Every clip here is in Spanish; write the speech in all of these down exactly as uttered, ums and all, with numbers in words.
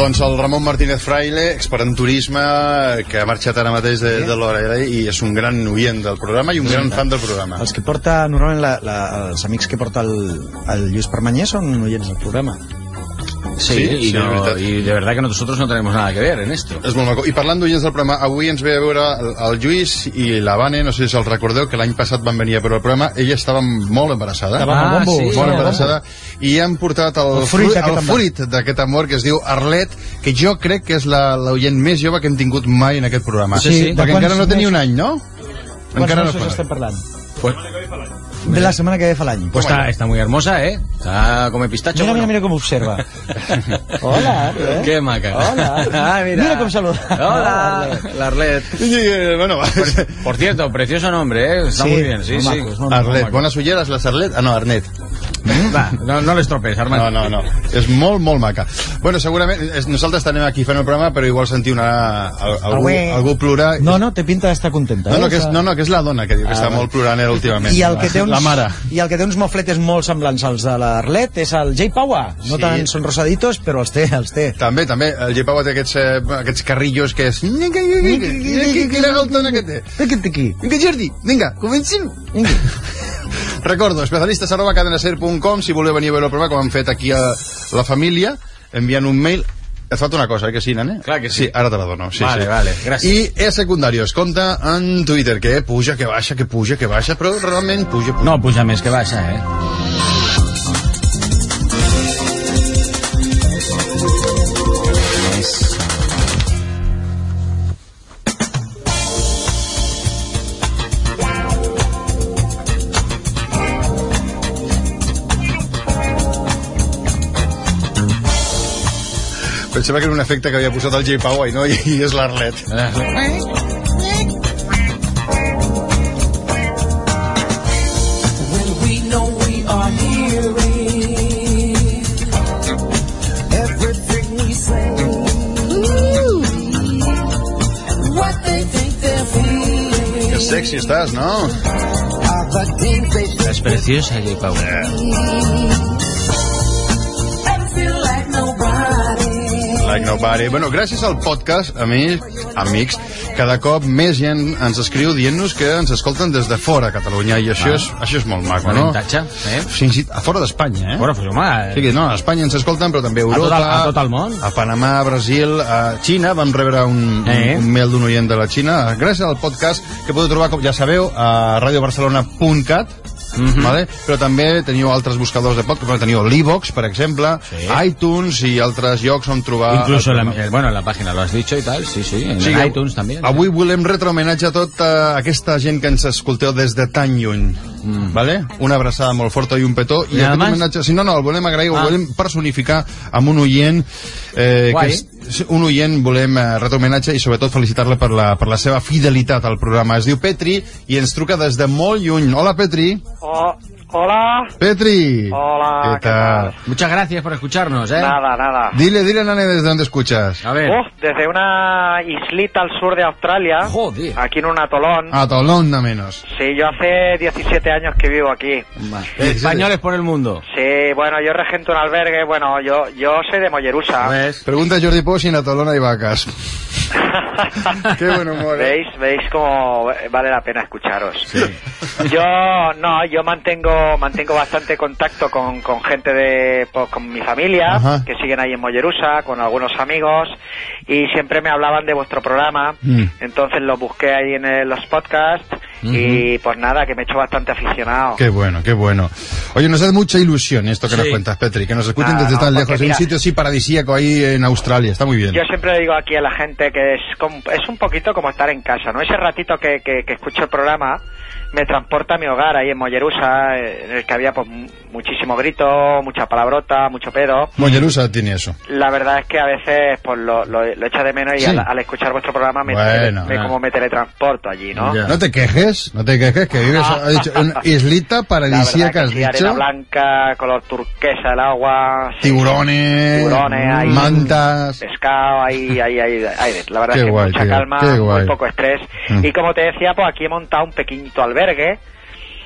Doncs el Ramon Martínez Fraile, expert en turisme, que ha marxat ara mateix de, de l'hora i és un gran oient del programa i un gran fan del programa. Els que porta, normalment la, la, els amics que porta el, el Lluís Permanyer són oients del programa. Sí, sí, y, sí, no, y de verdad que nosotros no tenemos nada que ver en esto. És molt maco. I parlant d'oients del programa, avui ens ve a veure el, el Lluís i la Vane, no sé si els recordeu, que l'any passat van venir a veure el programa. Ella estava molt embarassada. Estava ah, molt, sí, molt embarassada. I han portat el, el fruit, el fruit d'aquest amor que es diu Arlet, que jo crec que és l'oient més jove que hem tingut mai en aquest programa. Sí, sí. Perquè encara no tenia un any, no? Quants encara mesos no estem parlant? Pues... de la semana que ve fa l'any. Pues está, está muy hermosa, ¿eh? Está como pistacho. Mira, mira, mira cómo observa. Hola, ¿eh? Qué maca. Hola. Ah, mira. Mira cómo saluda. Hola, la Arlet. Bueno, por, por cierto, precioso nombre, ¿eh? Está sí, muy bien, sí, sí. Macos, molt Arlet, maco. bones ulleres, les Arlet? Ah, no, Arnet. Va, no, no les tropes, Armand. No, no, no. És molt, molt maca. Bueno, segurament, és, nosaltres estarem aquí fent el programa, però igual sentir una, algú, algú plorar. No, no, té pinta d'estar contenta. No, eh? no, que és, no, no, que és la dona que diu que ah, està molt plorant últimament. I el que té uns, la mare. I el que té uns mofletes molt semblants als de l'Arlet és el Jay Paua. No sí. Tant són rosaditos, però els té, els té. També, també. El Jay Paua té aquests, eh, aquests carrillos que és... Quina galtona que té. Aquest aquí. Vinga, Jordi, vinga, comencem. Vinga. Recordo, especialistes arroba cadenaser punt com, si voleu venir a veure el programa, com han fet aquí a la família, enviant un mail. Et falta una cosa, eh, que sí, nane? Clar que sí. Sí, ara te la dono. Sí, vale, sí. Vale, gràcies. I és secundarios, compta en Twitter, que puja, que baixa, que puja, que baixa, però realment puja, puja. No, puja més que baixa, eh? Pensava que era un efecte que havia posat el Jay Paua i no, i, i és l'Arlet. Que sexy estàs, no? És preciosa, Jay Paua. Yeah. Like nobody. Bueno, gràcies al podcast, a mi, amics, cada cop més gent ens escriu dient-nos que ens escolten des de fora Catalunya, i això, ah. és, això és molt maco, no? Eh? Fins i a fora d'Espanya, eh? Fora, pues, home, eh? Sí, no, a Espanya ens escolten, però també a Europa, a tot el, a tot el món, a Panamà, a Brasil, a Xina. Vam rebre un, eh? un, un mail d'un oient de la Xina. Gràcies al podcast, que podeu trobar, com ja sabeu, a radio barcelona punt cat. Mm-hmm. Vale? Però també teniu altres buscadors de podcast, teniu l'Ivox, per exemple, sí. iTunes i altres llocs on trobar... Incluso la, bueno, en la pàgina lo has dicho i tal, sí, sí, en sí, iTunes també. Avui sí. Volem retre homenatge a tota aquesta gent que ens escolteu des de tan lluny. Mm. Vale? Una abraçada molt forta i un petó, i, I aquest homenatge, si no, no, el volem agrair, ah. el volem personificar amb un oient eh, que és, un oient, volem eh, retre homenatge i sobretot felicitar-la per, la, per la seva fidelitat al programa. Es diu Petri i ens truca des de molt lluny. Hola, Petri. Oh, hola. Petri. Hola, ¿qué tal? Muchas gracias por escucharnos, ¿eh? Nada, nada. Dile, dile, nane, ¿desde dónde escuchas? A ver. Uh, desde una islita al sur de Australia. Joder. Aquí en un atolón. Atolón, no menos. Sí, yo hace diecisiete años que vivo aquí. Españoles por el mundo. Sí, bueno, yo regento un albergue. Bueno, yo yo soy de Mollerusa. ¿Ves? Pregunta a Jordi Pou si en Atolón hay vacas. Qué buen humor. ¿eh? ¿Veis? ¿Veis cómo vale la pena escucharos? Sí. Yo, no, yo mantengo mantengo bastante contacto con, con gente de, pues, con mi familia, ajá, que siguen ahí en Mollerusa, con algunos amigos, y siempre me hablaban de vuestro programa, mm. entonces lo busqué ahí en el, los podcasts, mm-hmm. y pues nada, que me he hecho bastante aficionado. Qué bueno, qué bueno. Oye, nos da mucha ilusión esto que sí. nos cuentas, Petri, que nos escuchen nada, desde no, tan lejos, mira, en un sitio así paradisíaco ahí en Australia, está muy bien. Yo siempre le digo aquí a la gente que es, como, es un poquito como estar en casa, ¿no? Ese ratito que, que, que escucho el programa me transporta a mi hogar ahí en Mollerusa, en el que había pues muchísimo grito, mucha palabrota, mucho pedo. Mollerusa tiene eso. La verdad es que a veces pues lo, lo, lo echo de menos y sí. al, al escuchar vuestro programa me, bueno, me, me como me teletransporto allí, ¿no? Ya. No te quejes, no te quejes, que vives, ha dicho, una islita paradisíaca, has dicho. Arena blanca, color turquesa el agua. Tiburones, sí, tiburones ahí, mantas. Pescado, ahí, ahí, ahí, ahí. La verdad qué es que guay, mucha qué, calma, qué muy poco estrés. Mm. Y como te decía, pues aquí he montado un pequeñito albergue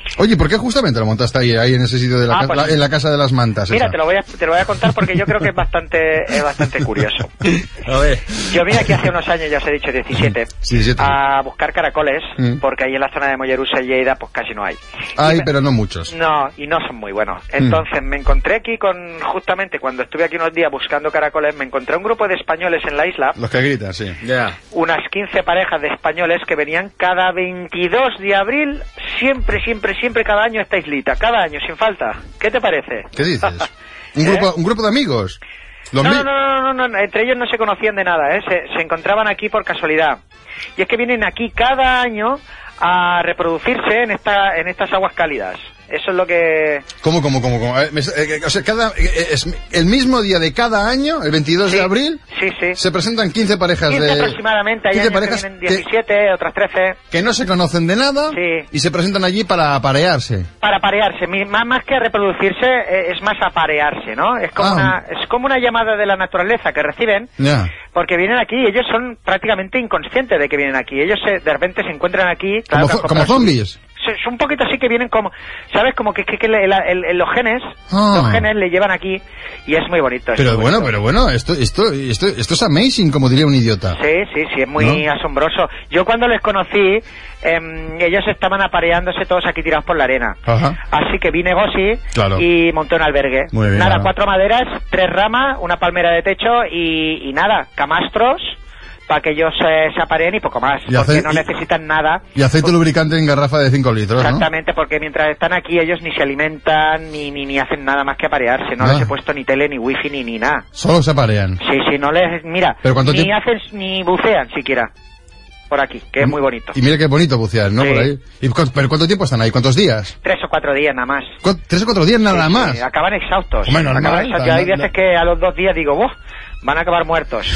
Oye, ¿por qué justamente lo montaste ahí, ahí en ese sitio de la, ah, pues, la en la casa de las mantas? Mira, te lo, voy a, te lo voy a contar porque yo creo que es bastante es bastante curioso. A ver. Yo vine aquí hace unos años, ya os he dicho, diecisiete, sí, diecisiete. A buscar caracoles, mm. porque ahí en la zona de Mollerusa y Lleida pues casi no hay. Hay, me, pero no muchos. No, y no son muy buenos. Entonces mm. me encontré aquí con, justamente cuando estuve aquí unos días buscando caracoles, me encontré un grupo de españoles en la isla. Los que gritan, sí. Yeah. Unas quince parejas de españoles que venían cada veintidós de abril, siempre, siempre, siempre cada año a esta islita, cada año, sin falta. ¿Qué te parece? ¿Qué dices? ¿Un, ¿Eh? grupo, ¿Un grupo de amigos? No, no, no, no, no, no, entre ellos no se conocían de nada, ¿eh? se, se encontraban aquí por casualidad. Y es que vienen aquí cada año a reproducirse en esta en estas aguas cálidas. Eso es lo que... ¿Cómo, cómo, cómo? cómo? Eh, eh, o sea, cada, eh, es el mismo día de cada año, el veintidós sí, de abril, sí, sí. se presentan quince parejas quince de... aproximadamente, hay quince años parejas que vienen diecisiete, que, otras trece. Que no se conocen de nada, sí. Y se presentan allí para aparearse. Para aparearse, más, más que reproducirse, eh, es más aparearse, ¿no? Es como, ah. una, es como una llamada de la naturaleza que reciben, yeah. Porque vienen aquí, ellos son prácticamente inconscientes de que vienen aquí. Ellos se, de repente se encuentran aquí... Claro, como, como zombies. Es un poquito así que vienen como, ¿sabes? Como que, que, que el, el, el, los genes, ah. los genes le llevan aquí y es muy bonito. Es pero muy bueno, bonito. pero bueno, esto, esto, esto, esto es amazing, como diría un idiota. Sí, sí, sí, es muy ¿no? asombroso. Yo cuando les conocí, eh, ellos estaban apareándose todos aquí tirados por la arena. Ajá. Así que vine Gossi claro. y monté un albergue. Muy bien, nada, claro. cuatro maderas, tres ramas, una palmera de techo y, y nada, camastros, para que ellos eh, se apareen y poco más, y porque no y, necesitan nada. Y aceite porque, lubricante en garrafa de cinco litros, exactamente, ¿no? Porque mientras están aquí ellos ni se alimentan, ni ni, ni hacen nada más que aparearse, no ah. les he puesto ni tele, ni wifi, ni, ni nada. Solo se aparean. Sí, sí, no les... Mira, ¿Pero cuánto ni tiempo? hacen, ni bucean siquiera, por aquí, que es muy bonito. Y mira qué bonito bucear, ¿no? Sí. Por ahí. ¿Y cu ¿Pero cuánto tiempo están ahí? ¿Cuántos días? Tres o cuatro días nada más. ¿Tres o cuatro días nada sí, más? Sí, acaban exhaustos. Hombre, normal, acaban exhaustos. Hay veces que a los dos días digo, ¡buah! Van a acabar muertos.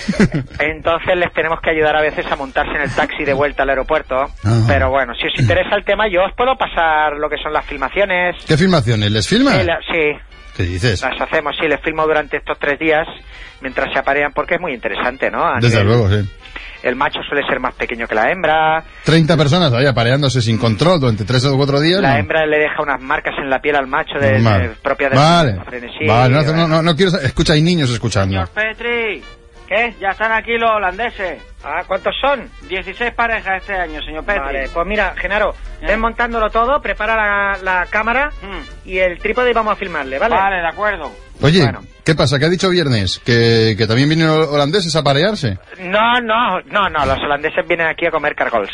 Entonces les tenemos que ayudar a veces a montarse en el taxi de vuelta al aeropuerto. Ajá. Pero bueno, si os interesa el tema, yo os puedo pasar lo que son las filmaciones. ¿Qué filmaciones? ¿Les filmas? Sí, la, sí. ¿Qué dices? Las hacemos, sí, les filmo durante estos tres días mientras se aparean, porque es muy interesante, ¿no? A Desde nivel, luego, sí. El macho suele ser más pequeño que la hembra. treinta personas ahí apareándose sin control durante tres o cuatro días. La ¿no? hembra le deja unas marcas en la piel al macho de, de propia de vale. la frenesí. Vale, no, no, no, no quiero... Escucha, hay niños escuchando. Señor Petri, ¿qué? Ya están aquí los holandeses. Ah, ¿cuántos son? dieciséis parejas este año, señor Petri. Vale, pues mira, Genaro, ¿Eh? ven montándolo todo, prepara la, la cámara hmm. y el trípode y vamos a filmarle, ¿vale? Vale, de acuerdo. Oye, bueno. ¿qué pasa? ¿Qué ha dicho Viernes? ¿Que, que también vienen holandeses a parearse? No, no, no, no, los holandeses vienen aquí a comer cargols.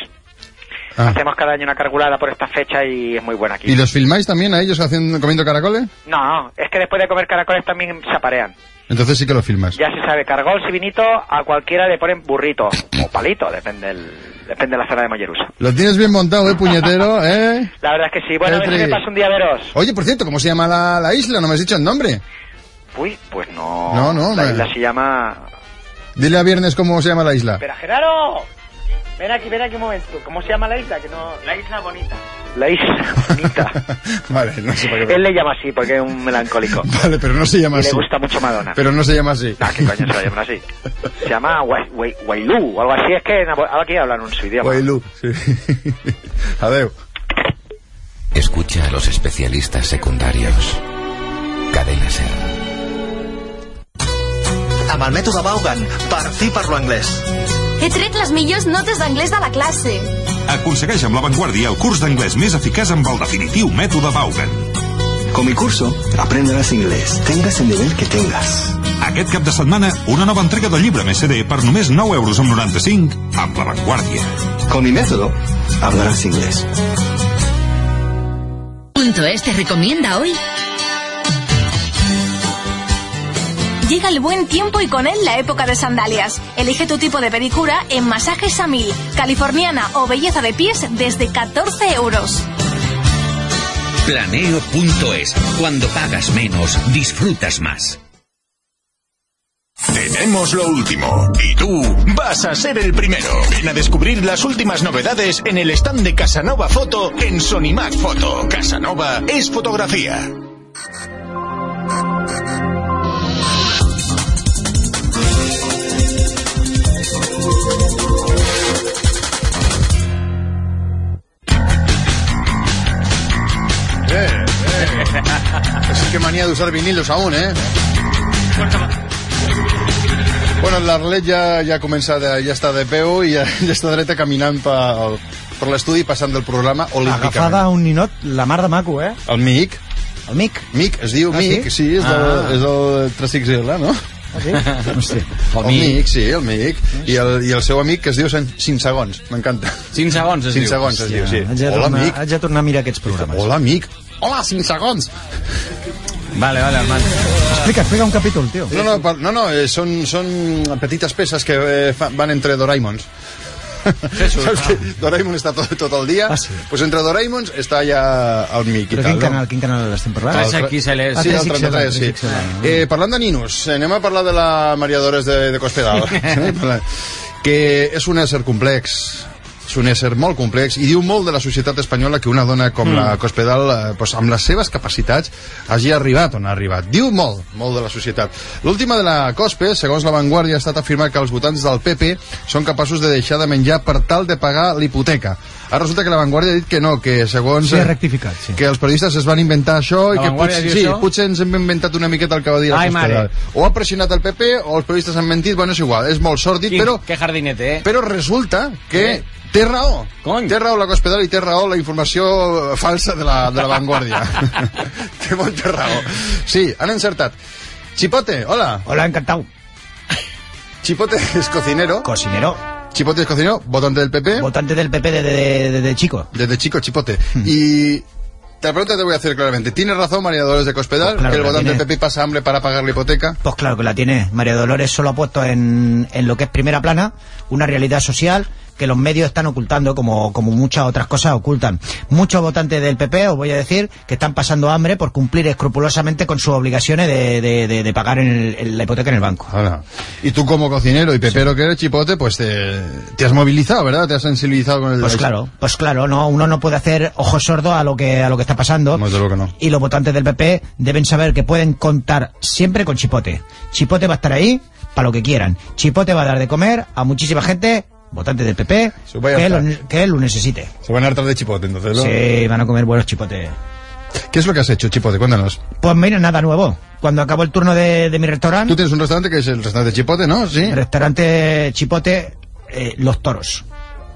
Ah. Hacemos cada año una cargulada por esta fecha y es muy buena aquí. ¿Y los filmáis también a ellos haciendo, comiendo caracoles? No, es que después de comer caracoles también se aparean. Entonces sí que lo filmas. Ya se sabe, cargols y vinito, a cualquiera le ponen burrito o palito, depende del, depende de la zona de Mollerusa. Lo tienes bien montado, ¿eh, puñetero? ¿Eh? La verdad es que sí. Bueno, a ver si me paso un día a veros. Oye, por cierto, ¿cómo se llama la, la isla? No me has dicho el nombre. Uy, pues no. No, no. La no. isla se llama... Dile a Viernes cómo se llama la isla. Espera, Genaro. Ven aquí, ven aquí un momento. ¿Cómo se llama la isla? Que no... La Isla Bonita. La Isla Bonita. Vale, no sé para qué. Él le llama así porque es un melancólico. Vale, pero no se llama y así. le gusta mucho Madonna. Pero no se llama así. Ah, ¿qué coño se va a llamar así? Se llama Wailú o algo así. Es que aquí hablan un su idioma. Wailú, sí. Adeu. Escucha a los especialistas secundarios. Cadena Ser. Amb el mètode Vaughan, per fi parlo anglès. He tret les millors notes d'anglès de la classe. Aconsegueix amb l'avantguàrdia el curs d'anglès més eficaç amb el definitiu mètode Vaughan. Con mi curso aprenderás inglés, tengas el nivel que tengas. Aquest cap de setmana, una nova entrega del llibre més C D per només nou euros amb noranta-cinc amb l'avantguàrdia. Con mi método hablarás inglés. Punto es te recomienda hoy. Llega el buen tiempo y con él la época de sandalias. Elige tu tipo de pedicura en Masajes Samil, californiana o belleza de pies desde catorce euros. Planeo punto es. Cuando pagas menos, disfrutas más. Tenemos lo último y tú vas a ser el primero. Ven a descubrir las últimas novedades en el stand de Casanova Foto en Sonimac Foto. Casanova es fotografía. qué manía de usar vinilos aún, ¿eh? Bueno, l'Arlet ja, ja ha començat, ja està de peu i ja, ja està dreta caminant per, per l'estudi passant del programa olímpicament. Agafada a un ninot, la mar de maco, eh? El Mic. El Mic? Mic, es diu ah, Mic, sí, sí és, ah. del, és el tres X L, no? Ah, sí? No sé. El, el Mic, sí, el Mic. I el, i el seu amic que es diu cinc segons, m'encanta. cinc segons es cinc diu. segons es diu, sí. Haig de, Hola, tornar, Mic. haig de tornar a mirar aquests programes. Hola, Mic. Hola, cinc segons. Vale, vale, Armand. Explica, explica un capítol, tio. No, no, no, no eh, són, són petites peces que eh, fa, van entre Doraemons. Saps ah. que Doraemon està tot, tot el dia? Ah, sí. Pues entre Doraemons està ja el Mic i Però tal. quin no? canal, quin canal estem parlant? tres X L. Sí, el trenta-tres, sí. Eh, parlant de ninos, anem a parlar de la Maria Dolores de, de Cospedal. Que és un ésser complex. És un ésser molt complex i diu molt de la societat espanyola que una dona com mm. la Cospedal, eh, pues, amb les seves capacitats, hagi arribat on ha arribat. Diu molt, molt de la societat. L'última de la Cospe, segons La Vanguardia, ha estat afirmar que els votants del P P són capaços de deixar de menjar per tal de pagar l'hipoteca. Ara resulta que La Vanguardia ha dit que no, que segons... Sí, ha rectificat, sí. Que els periodistes es van inventar això i la que potser, sí, potser ens hem inventat una miqueta el que va dir la Cospedal. O ha pressionat el P P o els periodistes han mentit, bueno, és igual, és molt sòrdid, Quin, però... Que jardinete, eh? Però resulta que... Eh? Té raó, Cony. té raó la Cospedal i té raó la informació falsa de la, de la Vanguardia. Té molta raó. Sí, han encertat. Chipote, hola. Hola, encantado. Chipote es cocinero. Cocinero. Chipote es cocinero, votante del P P. Votante del P P desde de, de, de chico. Desde chico, Chipote. Hmm. Y... la pregunta te voy a hacer claramente. ¿Tiene razón María Dolores de Cospedal? Pues claro, que el votante del P P pasa hambre para pagar la hipoteca. Pues claro que la tiene. María Dolores solo ha puesto en, en lo que es primera plana una realidad social que los medios están ocultando, como, como muchas otras cosas ocultan. Muchos votantes del P P, os voy a decir, que están pasando hambre por cumplir escrupulosamente con sus obligaciones de, de, de, de pagar en el, en la hipoteca en el banco. Ahora, y tú como cocinero y pepero sí. que eres, Chipote, pues te, te has movilizado, ¿verdad? Te has sensibilizado con el... Pues claro, pues claro, no, uno no puede hacer ojos sordos a lo que, a lo que está pasando. No, lo que no. Y los votantes del P P deben saber que pueden contar siempre con Chipote. Chipote va a estar ahí para lo que quieran. Chipote va a dar de comer a muchísima gente, votantes del P P, que él, que él lo necesite. Se van a hartar de chipote, entonces, ¿no? Sí, van a comer buenos chipotes. ¿Qué es lo que has hecho, Chipote? Cuéntanos. Pues mira, nada nuevo. Cuando acabó el turno de, de mi restaurante... Tú tienes un restaurante que es el restaurante Chipote, ¿no? Sí. El restaurante Chipote, eh, Los Toros.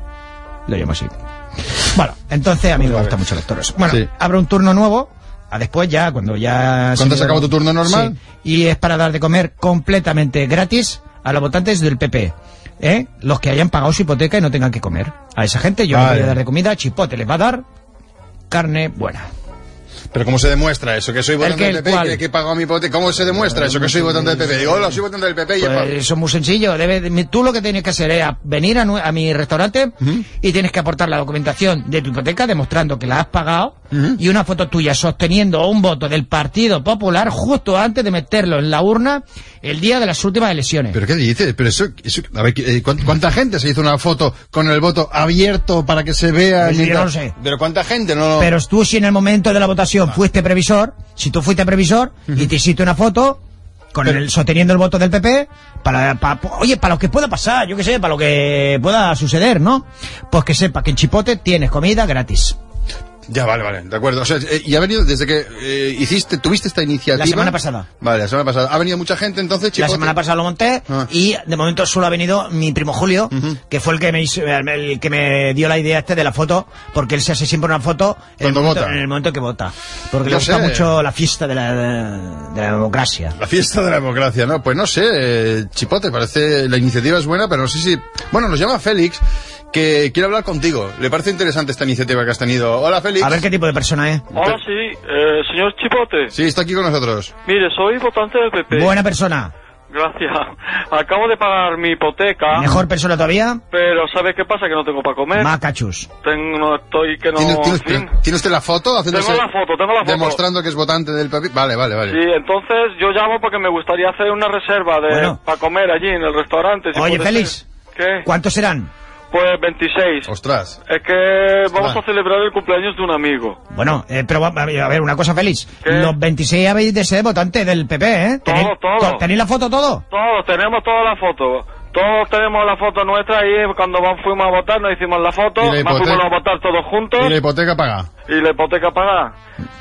Lo llamo así. Bueno, entonces a mí pues me gustan mucho los toros. Bueno, sí. Abre un turno nuevo, a después ya, cuando ya... ¿Cuándo se acabó tu turno normal? Sí. Y es para dar de comer completamente gratis a los votantes del P P. ¿Eh? Los que hayan pagado su hipoteca y no tengan que comer. A esa gente yo vale. les voy a dar de comida, Chipote les va a dar carne buena. Pero ¿cómo se demuestra eso? Que soy votante del P P y que, que he pagado mi hipoteca. ¿Cómo se demuestra eso? Que soy votante del P P. Digo, hola, soy votante del P P y pues eso es muy sencillo. Debe, tú lo que tienes que hacer es venir a, a mi restaurante uh-huh. y tienes que aportar la documentación de tu hipoteca demostrando que la has pagado uh-huh. y una foto tuya sosteniendo un voto del Partido Popular justo antes de meterlo en la urna el día de las últimas elecciones. ¿Pero qué dices? Pero eso, eso a ver, ¿cuánta gente se hizo una foto con el voto abierto para que se vea? Pues yo no lo sé. ¿Pero cuánta gente? No. Pero tú si en el momento de la votación ah. fuiste previsor, si tú fuiste previsor uh-huh. y te hiciste una foto con Pero... el sosteniendo el voto del P P, para, para, oye, para lo que pueda pasar, yo qué sé, para lo que pueda suceder, ¿no? Pues que sepa que en Chipote tienes comida gratis. Ya, vale, vale, de acuerdo. O sea, eh, y ha venido desde que eh, hiciste, tuviste esta iniciativa. La semana pasada. Vale, la semana pasada. ¿Ha venido mucha gente entonces, Chipote? La semana pasada lo monté ah. y de momento solo ha venido mi primo Julio, uh-huh. que fue el que me hizo, el que me dio la idea este de la foto, porque él se hace siempre una foto en el, momento, en el momento que vota. Porque no le gusta sé. mucho la fiesta de la, de la democracia. La fiesta de la democracia, ¿no? Pues no sé, eh, Chipote, parece, la iniciativa es buena, pero no sé si... Bueno, nos llama Félix, que quiere hablar contigo. ¿Le parece interesante esta iniciativa que has tenido? Hola, Félix. A ver qué tipo de persona es. Hola, sí. Eh, señor Chipote. Sí, está aquí con nosotros. Mire, soy votante del P P. Buena persona. Gracias. Acabo de pagar mi hipoteca. ¿Mejor persona todavía? Pero ¿sabe qué pasa? Que no tengo para comer. Macachus. Tengo, no estoy, que no... ¿Tiene, tiene, usted, ¿Tiene usted la foto? Tengo la foto, tengo la foto. Demostrando que es votante del P P. Vale, vale, vale. Sí, entonces yo llamo porque me gustaría hacer una reserva de bueno. para comer allí en el restaurante. Si Oye, Félix. ¿Qué? ¿Cuántos serán? Pues veintiséis. Ostras. Es que vamos Ostras. a celebrar el cumpleaños de un amigo. Bueno, eh, pero a ver, una cosa, Félix. ¿Qué? Los veintiséis habéis de ser votantes del P P, ¿eh? Todo, todo. ¿Tenéis la foto todo? Todo, tenemos toda la foto. Todos tenemos la foto nuestra ahí, cuando fuimos a votar nos hicimos la foto, ¿Y la más fuimos a votar todos juntos. Y la hipoteca paga. Y la hipoteca paga.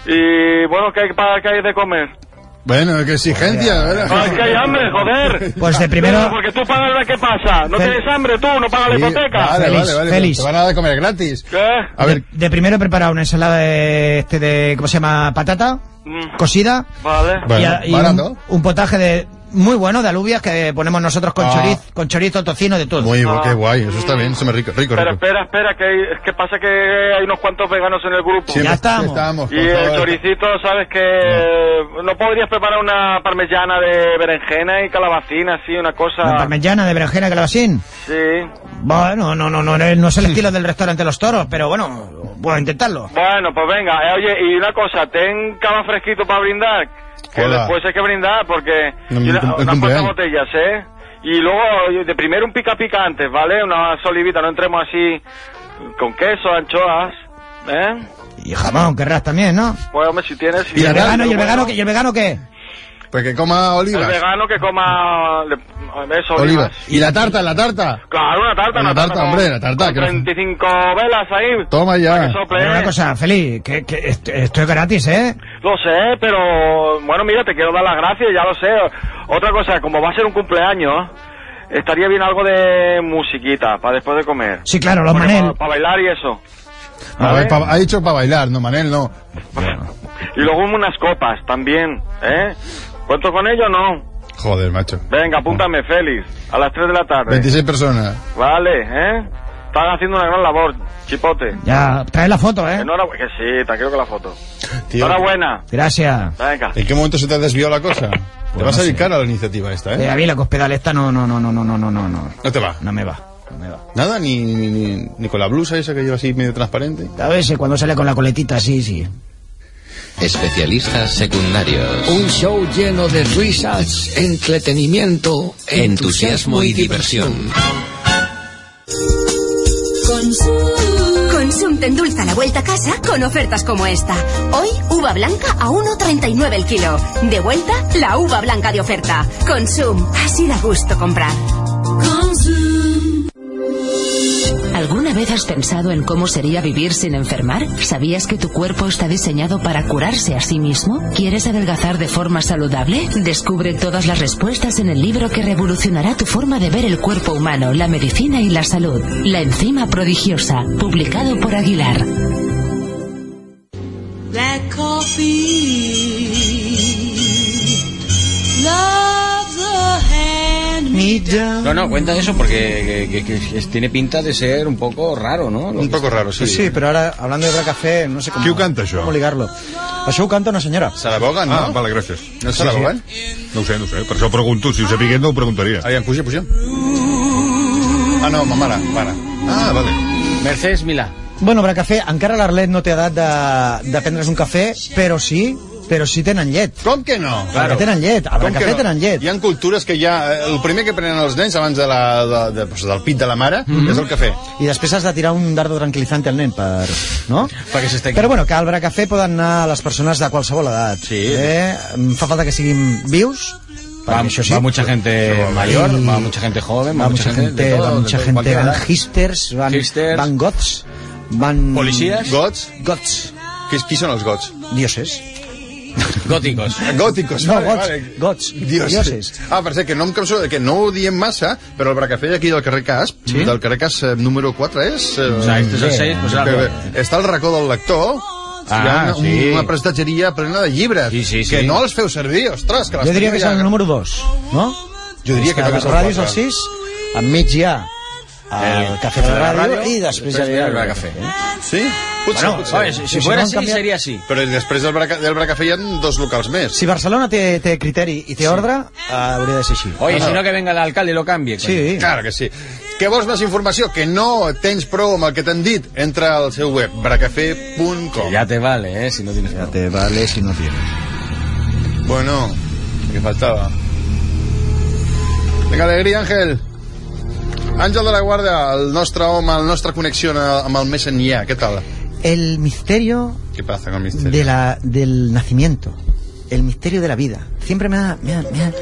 Y bueno, ¿qué hay, para, ¿qué hay de comer? Bueno, qué exigencia, ¿verdad? Ay, que hay hambre, joder. Pues de primero... No, porque tú pagas la que pasa. ¿No Fel... tienes hambre tú? ¿No pagas la hipoteca? Vale, Feliz, vale, vale. Feliz. Te van a dar de comer gratis. ¿Qué? A ver. De, de primero he preparado una ensalada de, este de ¿cómo se llama? Patata. Mm. Cocida. Vale. Bueno, y, y un, un potaje de... muy bueno, de alubias que ponemos nosotros con, ah. chorizo, con chorizo, tocino, de todo. Muy ah. qué guay, eso está bien, eso me rico, rico, Espera, rico. espera, espera, que, hay, es que pasa que hay unos cuantos veganos en el grupo. Sí, ya estamos. estamos y el choricito, sabes que no. no podrías preparar una parmesana de berenjena y calabacín, así, una cosa... ¿Una parmesana de berenjena y calabacín? Sí. Bueno, no, no, no, no es el estilo del restaurante Los Toros, pero bueno, puedo intentarlo. Bueno, pues venga, eh, oye, y una cosa, ten cava fresquito para brindar. Que Hola. Después hay que brindar porque no, una, no, unas cuantas botellas, ¿eh? Y luego, de primero un pica pica antes, ¿vale? Una solivita, no entremos así con queso, anchoas, ¿eh? Y jamón, querrás también, ¿no? Pues hombre, si tienes... Si ¿Y, el vegano, tienes, ¿y, el vegano, bueno. ¿Y el vegano qué? Pues que coma olivas. El vegano que coma... Eso, olivas. olivas. ¿Y la tarta, la tarta? Claro, una tarta, una, una tarta, tarta, hombre, la tarta. Con treinta y cinco velas ahí. Toma ya. Pero una cosa, Feli, que, que esto, esto es gratis, ¿eh? Lo sé, pero... Bueno, mira, te quiero dar las gracias, ya lo sé. Otra cosa, como va a ser un cumpleaños, estaría bien algo de musiquita para después de comer. Sí, claro, los Manel. Para pa bailar y eso. ¿Vale? A ver, pa, ha dicho para bailar, no, Manel, no. Y luego unas copas también, ¿eh? ¿Cuento con ello o no? Joder, macho. Venga, apúntame, Félix, a las tres de la tarde. veintiséis personas. Vale, ¿eh? Están haciendo una gran labor, chipote. Ya, trae la foto, ¿eh? Enhorabuena, que sí, te quiero con la foto. Tío, enhorabuena. Gracias. Venga. ¿En qué momento se te desvió la cosa? Pues te va a salir no sé. cara la iniciativa esta, ¿eh? eh a mí la cospedal esta no, no, no, no, no, no, no, no. ¿No te va? No me va. No me va. ¿Nada? ¿Ni, ni, ni, ni con la blusa esa que lleva así medio transparente? A veces cuando sale con la coletita, sí, sí. Especialistas secundarios. Un show lleno de risas, entretenimiento, entusiasmo y diversión. Consum. Consum te endulza la vuelta a casa con ofertas como esta. Hoy, uva blanca a uno treinta y nueve el kilo. De vuelta, la uva blanca de oferta. Consum. Así da gusto comprar. Consum. ¿Alguna vez has pensado en cómo sería vivir sin enfermar? ¿Sabías que tu cuerpo está diseñado para curarse a sí mismo? ¿Quieres adelgazar de forma saludable? Descubre todas las respuestas en el libro que revolucionará tu forma de ver el cuerpo humano, la medicina y la salud. La enzima prodigiosa, publicado por Aguilar. Black coffee, love the hand me down. No, no, cuenta eso porque que, que, que tiene pinta de ser un poco raro, ¿no? Lo un poco raro, sí. Pues sí, pero ahora, hablando de Black Café, no sé cómo... Qui ho canta, això? ¿Cómo ligarlo? Això ho canta una senyora. Sara Vaughan, no? Ah, vale, gràcies. No és Sara sí, Vaughan? Sí. No ho sé, no ho sé. Per això pregunto. Si ho sapigués no ho preguntaria. Aviam, puja, puja. Ah, no, ma mare, mare. Ah, vale. Mercedes Milà. Bueno, Black Café, encara l'Arlet no té edat de, de prendre's un cafè, però sí... Però sí tenen llet. Com que no? Claro. Tenen llet, al cafè no? Tenen llet. Hi ha cultures que ja... El primer que prenen els nens abans de la, de, de, de, del pit de la mare mm-hmm. és el cafè. I després has de tirar un dardo tranquil·litzante al nen per... No? Perquè s'estengui. Però bueno, que al Bracafé poden anar a les persones de qualsevol edat. Sí. Eh? Fa falta que siguin vius. Va, eso sí. Va mucha gente mayor, y... va mucha gente joven, va, va mucha gente... gente de todo, va mucha de gente, van hipsters, van, hipsters, van gots, van... Policías. Gots? Gots. Qui, qui són els gots? Dioses. Góticos. Góticos. No, vale, gots, vale. gots, dioses. dioses. Ah, per ser que no em canso, que no ho diem massa, però el Bracafé aquí del carrer Casp, sí? del carrer Casp eh, número quatre és... Eh, o sea, este és el seis, pues que, està el racó del lector, ah, hi ha una, sí. una prestatgeria plena de llibres, sí, sí, sí. que no els feu servir, ostres, que les jo diria que és el número dos, no? Jo diria que no, que és el ràdio és el sis, enmig hi ha el cafè de la ràdio i després hi ha el Bracafé. Sí? Potser, bueno, potser. Oye, si, si fuera así, canviat... seria així. Però després del, Braca, del Bracafé hi ha dos locals més. Si Barcelona té, té criteri i té sí. ordre, uh, hauria de ser així. Oye, no, no. si no que venga l'alcalde i lo canvie. Sí. Claro que sí. Que vols més informació? Que no tens prou amb el que t'han dit? Entra al seu web, bracafé punt com. Ya te vale, eh, si no tienes Ya te vale si no tienes. Bueno, que faltava. Venga, alegria, Àngel. Àngel de la Guardia, el nostre home, la nostra connexió amb el més enllà, què tal? El misterio, ¿Qué pasa con el misterio? De la, del nacimiento, el misterio de la vida. Siempre me ha, me ha, me ha,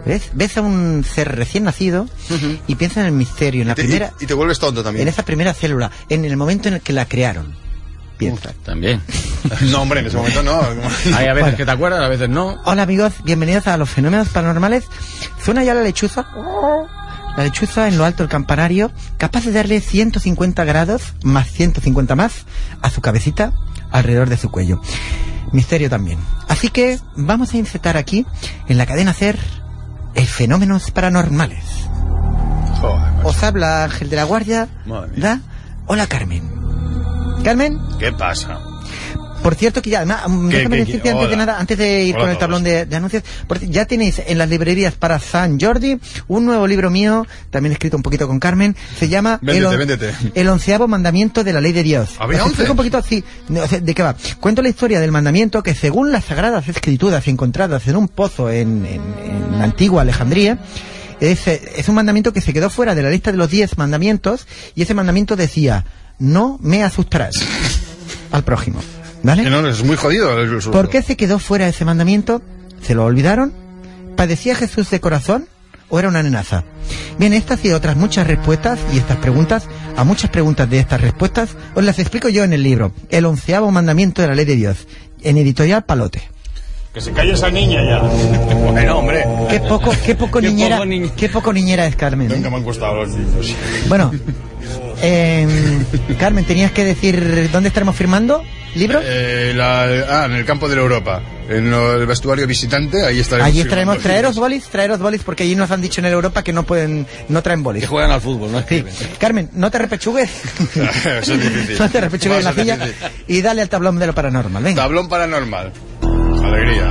¿Ves? Ves a un ser recién nacido uh-huh. y piensas en el misterio, en la y te, primera... Y, y te vuelves tonto también. En esa primera célula, en el momento en el que la crearon. Piensa. Uh, también. No, hombre, en ese momento no. Hay a veces bueno. que te acuerdas, a veces no. Hola amigos, bienvenidos a los fenómenos paranormales. Suena ya la lechuza. La lechuza en lo alto del campanario, capaz de darle ciento cincuenta grados, más ciento cincuenta más, a su cabecita, alrededor de su cuello. Misterio también. Así que vamos a insertar aquí, en la cadena SER, el fenómenos paranormales. Joder, os habla Ángel de la Guardia. ¿Da? Hola Carmen. Carmen. ¿Qué pasa? Por cierto que ya, además, déjame decirte antes de nada, antes de ir Hola con el tablón de, de anuncios, porque ya tenéis en las librerías para San Jordi un nuevo libro mío, también escrito un poquito con Carmen, se llama véndete, el, véndete. el onceavo mandamiento de la ley de Dios. ¿Había once? Explico un poquito así, ¿de qué va? Cuento la historia del mandamiento que según las sagradas escrituras encontradas en un pozo en, en, en la antigua Alejandría, es, es un mandamiento que se quedó fuera de la lista de los diez mandamientos, y ese mandamiento decía: no me asustarás al prójimo. ¿Vale? Que no, es muy jodido el susto. ¿Por qué se quedó fuera ese mandamiento? ¿Se lo olvidaron? ¿Padecía Jesús de corazón o era una amenaza? Bien, estas y otras muchas respuestas y estas preguntas, a muchas preguntas de estas respuestas, os las explico yo en el libro El onceavo mandamiento de la ley de Dios, en Editorial Palote. Que se calle esa niña ya. Bueno, hombre. Qué poco, qué poco qué niñera, poco ni... qué poco niñera es Carmen. Nunca me han costado los niños. Bueno, eh, Carmen, tenías que decir dónde estaremos firmando. ¿Libro? Eh, la, ah, en el campo de la Europa, en el vestuario visitante, ahí estaremos. Allí estaremos, traeros bolis, traeros bolis, porque allí nos han dicho en el Europa que no pueden, no traen bolis. Que juegan al fútbol, ¿no? Sí. Carmen, no te repechugues. Eso es difícil. No te repechugues en la silla y dale al tablón de lo paranormal, venga. Tablón paranormal. Alegría.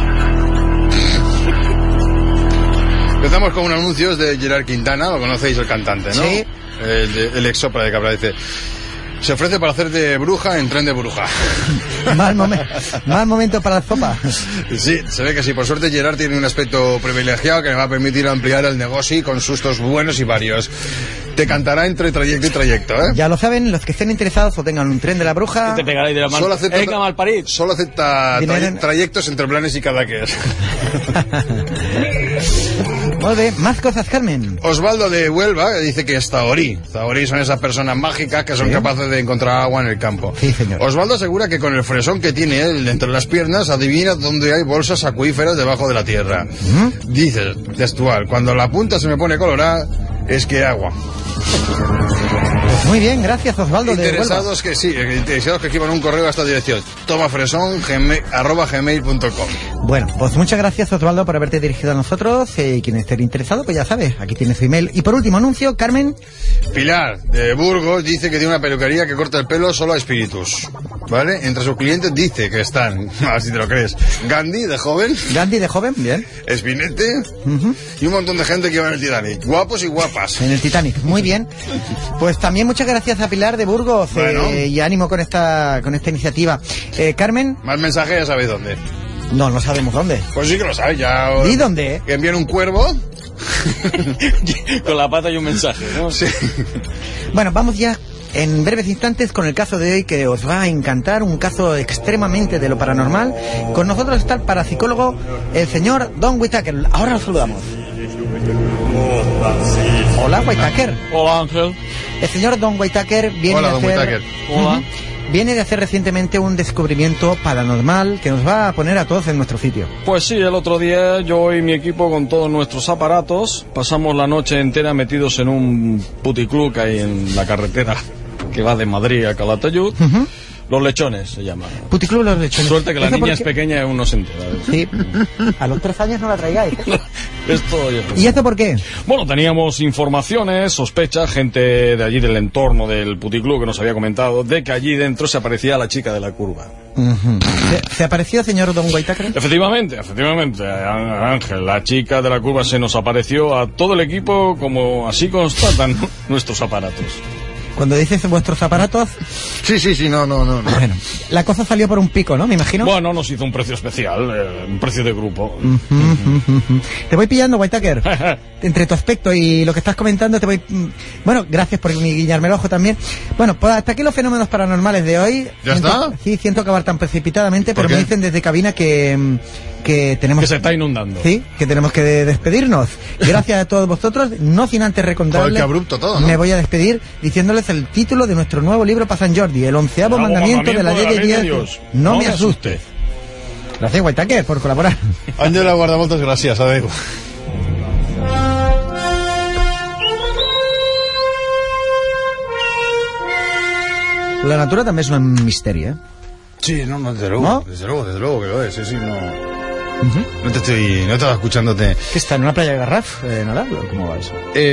Empezamos con un anuncio de Gerard Quintana, lo conocéis, el cantante, ¿no? Sí. El, el ex sopra de Cabra, dice: se ofrece para hacer de bruja en tren de bruja. Mal, momen mal momento para la sopa. Sí, se ve que sí. Por suerte Gerard tiene un aspecto privilegiado que le va a permitir ampliar el negocio con sustos buenos y varios. Te cantará entre trayecto y trayecto, ¿eh? Ya lo saben, los que estén interesados o tengan un tren de la bruja... Te pegará de la mano. Solo acepta, Venga, Malparit. Solo acepta tray trayectos entre Blanes y Cadaqués. Muy bien, más cosas, Carmen. Osvaldo de Huelva dice que es Zahorí. Zahorí son esas personas mágicas que son ¿sí? capaces de encontrar agua en el campo. Sí, señor. Osvaldo asegura que con el fresón que tiene él entre las piernas adivina dónde hay bolsas acuíferas debajo de la tierra. ¿Mm? Dice, textual, cuando la punta se me pone colorada, es que agua. Pues muy bien, gracias Osvaldo. Interesados que sí, interesados que escriban un correo a esta dirección, tomafresón arroba gmail punto com. Bueno, pues muchas gracias Osvaldo por haberte dirigido a nosotros. Eh, quien esté interesado, pues ya sabe, aquí tiene su email. Y por último anuncio, Carmen. Pilar de Burgos dice que tiene una peluquería que corta el pelo solo a espíritus, ¿vale? Entre sus clientes dice que están, a ver si te lo crees, Gandhi de joven. Gandhi de joven, bien. Espinete uh-huh. y un montón de gente que va en el Titanic, guapos y guapas. En el Titanic, muy bien. Pues también muchas gracias a Pilar de Burgos, bueno. eh, y ánimo con esta con esta iniciativa. Eh, Carmen. Más mensajes, ya sabéis dónde. No, no sabemos dónde. Pues sí que lo sabes, ya. ¿Y dónde? Que envíen un cuervo. Con la pata y un mensaje, ¿no? Sí. Bueno, vamos ya en breves instantes con el caso de hoy, que os va a encantar, un caso extremadamente de lo paranormal. Con nosotros está el parapsicólogo, el señor Don Whittaker. Ahora lo saludamos. Hola, Whittaker. Hola, Ángel. El señor Don Whittaker viene Hola, a hacer... Whittaker. Hola. Uh-huh, viene de hacer recientemente un descubrimiento paranormal que nos va a poner a todos en nuestro sitio. Pues sí, el otro día yo y mi equipo con todos nuestros aparatos pasamos la noche entera metidos en un puticlub que hay en la carretera que va de Madrid a Calatayud. Uh-huh. Los Lechones se llama. Puticlub Los Lechones. Suerte que la niña es pequeña y aún no se entera. Sí. A los tres años no la traigáis. ¿eh? Esto ya ¿Y esto por qué? Bueno, teníamos informaciones, sospechas, gente de allí del entorno del puticlub que nos había comentado de que allí dentro se aparecía la chica de la curva. Uh-huh. ¿Se, ¿Se apareció, señor Don Whittaker? Efectivamente, efectivamente, Ángel, la chica de la curva se nos apareció a todo el equipo como así constatan nuestros aparatos. Cuando dices vuestros aparatos... Sí, sí, sí, no, no, no. no. Bueno, la cosa salió por un pico, ¿no? Me imagino. Bueno, nos hizo un precio especial, eh, un precio de grupo. Uh-huh, uh-huh, uh-huh. Te voy pillando, Whitaker. Entre tu aspecto y lo que estás comentando, te voy... Bueno, gracias por guiñarme el ojo también. Bueno, pues hasta aquí los fenómenos paranormales de hoy. ¿Ya siento, está? Sí, siento acabar tan precipitadamente, pero me dicen desde cabina que... que tenemos que se está inundando. Sí, que tenemos que de despedirnos. Gracias a todos vosotros, no sin antes recordarles. Joder, qué abrupto todo, ¿no? Me voy a despedir diciéndoles el título de nuestro nuevo libro para San Jordi, el onceavo mandamiento, mandamiento de la ley de Dios. Dios. No, no me asuste. Gracias, Whitaker, por colaborar. Ángela guarda, moltes gràcies, adeu. La natura també és un misteri, ¿eh? Sí, no, no, desde luego, ¿no? desde luego, desde luego que lo es, sí, sí, no... Uh-huh. No te estoy, no estaba escuchándote. ¿Qué está en una playa de Garraf, eh, Nadal? ¿Cómo va eso?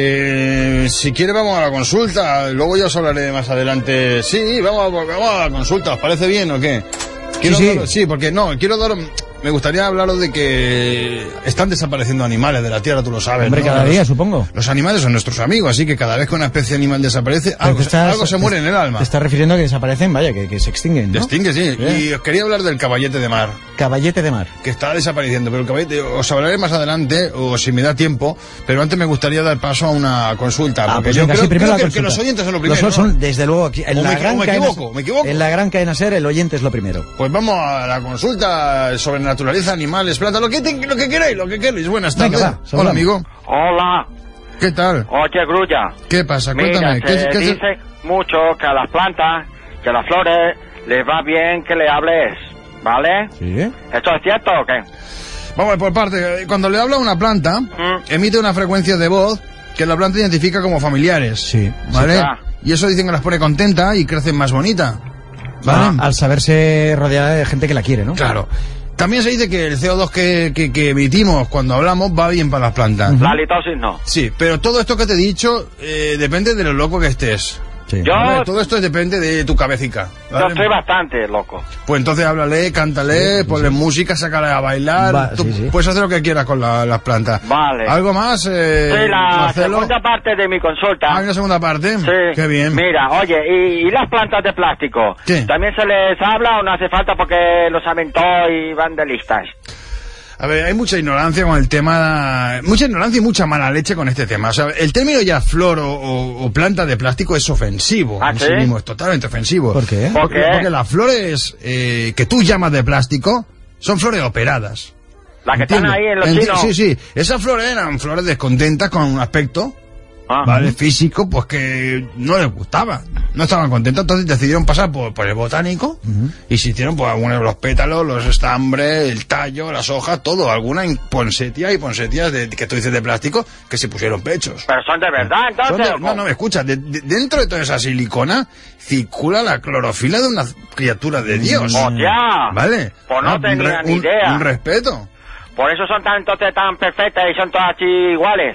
Eh, si quiere vamos a la consulta, luego ya os hablaré más adelante. Sí, vamos a, vamos a la consulta, ¿os parece bien o qué? Quiero sí, sí. Dar, sí, porque no, quiero dar... Me gustaría hablaros de que están desapareciendo animales de la Tierra, tú lo sabes. Hombre, ¿no? cada día, los, supongo. Los animales son nuestros amigos, así que cada vez que una especie animal desaparece, algo, estás, algo se muere en el alma. Te estás refiriendo a que desaparecen, vaya, que, que se extinguen, ¿no? Se extingue, sí. Yeah. Y os quería hablar del caballete de mar. Caballete de mar. Que está desapareciendo, pero el caballete, os hablaré más adelante, o si me da tiempo, pero antes me gustaría dar paso a una consulta. Ah, porque pues yo venga, creo, sí, primero creo la que, que los oyentes son lo primero. Los son, desde luego, aquí, en, la me, gran me, cadena, equivoco, me equivoco. En la gran cadena SER, el oyente es lo primero. Pues vamos a la consulta sobre naturaleza, animales, planta, lo que, te, lo que queráis, lo que queráis. Buenas tardes. Venga, va, hola, amigo. Hola. ¿Qué tal? Oye, Grulla. ¿Qué pasa? Mira, Cuéntame. se ¿qué, qué dice se... mucho que a las plantas, que a las flores, les va bien que le hables, ¿vale? Sí. ¿Esto es cierto o qué? Vamos por parte. Cuando le habla a una planta, ¿Mm? emite una frecuencia de voz que la planta identifica como familiares. Sí. ¿Vale? Sí, y eso dicen que las pone contenta y crecen más bonita. ¿Vale? Ah, al saberse rodeada de gente que la quiere, ¿no? Claro. También se dice que el C O dos que, que, que emitimos cuando hablamos va bien para las plantas. La halitosis no. Sí, pero todo esto que te he dicho eh, depende de lo loco que estés. Sí. Yo... ¿Vale? Todo esto depende de tu cabecica, ¿vale? Yo estoy bastante loco. Pues entonces háblale, cántale, sí, ponle sí. música, sácale a bailar. Va, Tú sí, sí. puedes hacer lo que quieras con la, las plantas. Vale. ¿Algo más, eh, Sí, la Marcelo? segunda parte de mi consulta. Ah, una segunda parte. Sí. Qué bien. Mira, oye, ¿y, y las plantas de plástico? ¿Qué? ¿También se les habla o no hace falta porque lo saben todo y van de listas? A ver, hay mucha ignorancia con el tema, mucha ignorancia y mucha mala leche con este tema. O sea, el término ya flor o, o, o planta de plástico es ofensivo. ¿Ah, en sí? sí mismo, es totalmente ofensivo. ¿Por qué? ¿Por Porque, qué? porque las flores eh, que tú llamas de plástico son flores operadas. Las que ¿Entiendes? están ahí en los Enti- chinos. Sí, sí. Esas flores eran flores descontentas con un aspecto, Ah. ¿vale? Físico, pues que no les gustaba. No estaban contentas, entonces decidieron pasar por, por el botánico uh-huh. y se hicieron pues algunos los pétalos, los estambres, el tallo, las hojas, todo. Algunas ponsetías y ponsetías de, que tú dices de plástico que se pusieron pechos. Pero son de verdad, Son entonces. de- no, no, me escucha. De- de- dentro de toda esa silicona circula la clorofila de una criatura de Dios. ¡Hostia! ¿Vale? Pues no Ah, un tenía re- ni un- idea. Un respeto. Por eso son tan, entonces tan perfectas y son todas así iguales.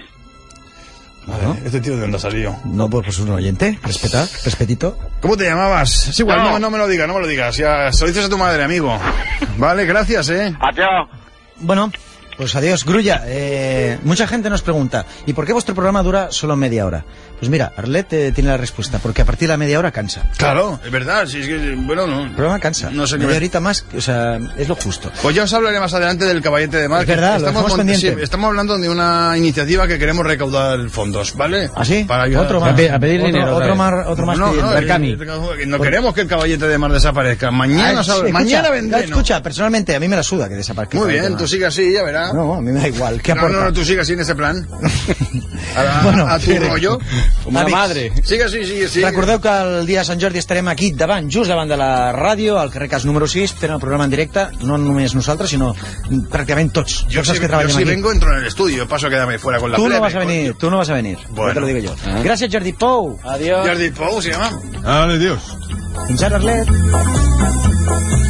Vale, ¿este tío de dónde ha salido? No, pues, pues un oyente. Respeta, respetito. ¿Cómo te llamabas? Es igual, No. no, no me lo digas, no me lo digas. Ya se lo dices a tu madre, amigo. Vale, gracias, eh. Adiós. Bueno, pues adiós, Grulla. Eh, mucha gente nos pregunta, ¿y por qué vuestro programa dura solo media hora? Pues mira, Arlet eh, tiene la respuesta, porque a partir de la media hora cansa. Claro, es verdad. Si es que, bueno, no. El programa cansa. No sé qué media me- horita más, o sea, es lo justo. Pues ya os hablaré más adelante del caballete de mar. Es verdad, que lo dejamos mon- pendiente. sí, estamos hablando de una iniciativa que queremos recaudar fondos, ¿vale? ¿Ah, sí? Para ayudar. Otro más. A pe- a pedir otro, dinero otra Otro vez. más, otro más No, pidiendo. no, Berkami. eh, no queremos que el caballete de mar desaparezca. Mañana, Ah, sabe- sí, escucha, mañana vendré. ¿no? Escucha, personalmente, a mí me la suda que desaparezca. Muy el bien, tema. tú sigue así, ya verás. No, a mí me da igual. ¿Qué No, aporta? no, no, tú sigue así en ese plan. A, a- Bueno, a tu sí. rollo. Como una Amics, madre. Sigue así, sigue, sigue. Recordeu que el dia de Sant Jordi estarem aquí davant, just davant de la ràdio, al carrer Cas número sis, fent el programa en directe, no només nosaltres, sinó pràcticament tots. Yo tots els si, que yo treballem si aquí. vengo, entro en el estudio, paso a quedarme fuera con la Tú no plebe, vas a venir, coño. tú no vas a venir. Bueno. Ya te lo digo yo. Gràcies, Jordi Pou. Adiós. Jordi Pou se llama. Dale, Dios. Fins ara, Arlet.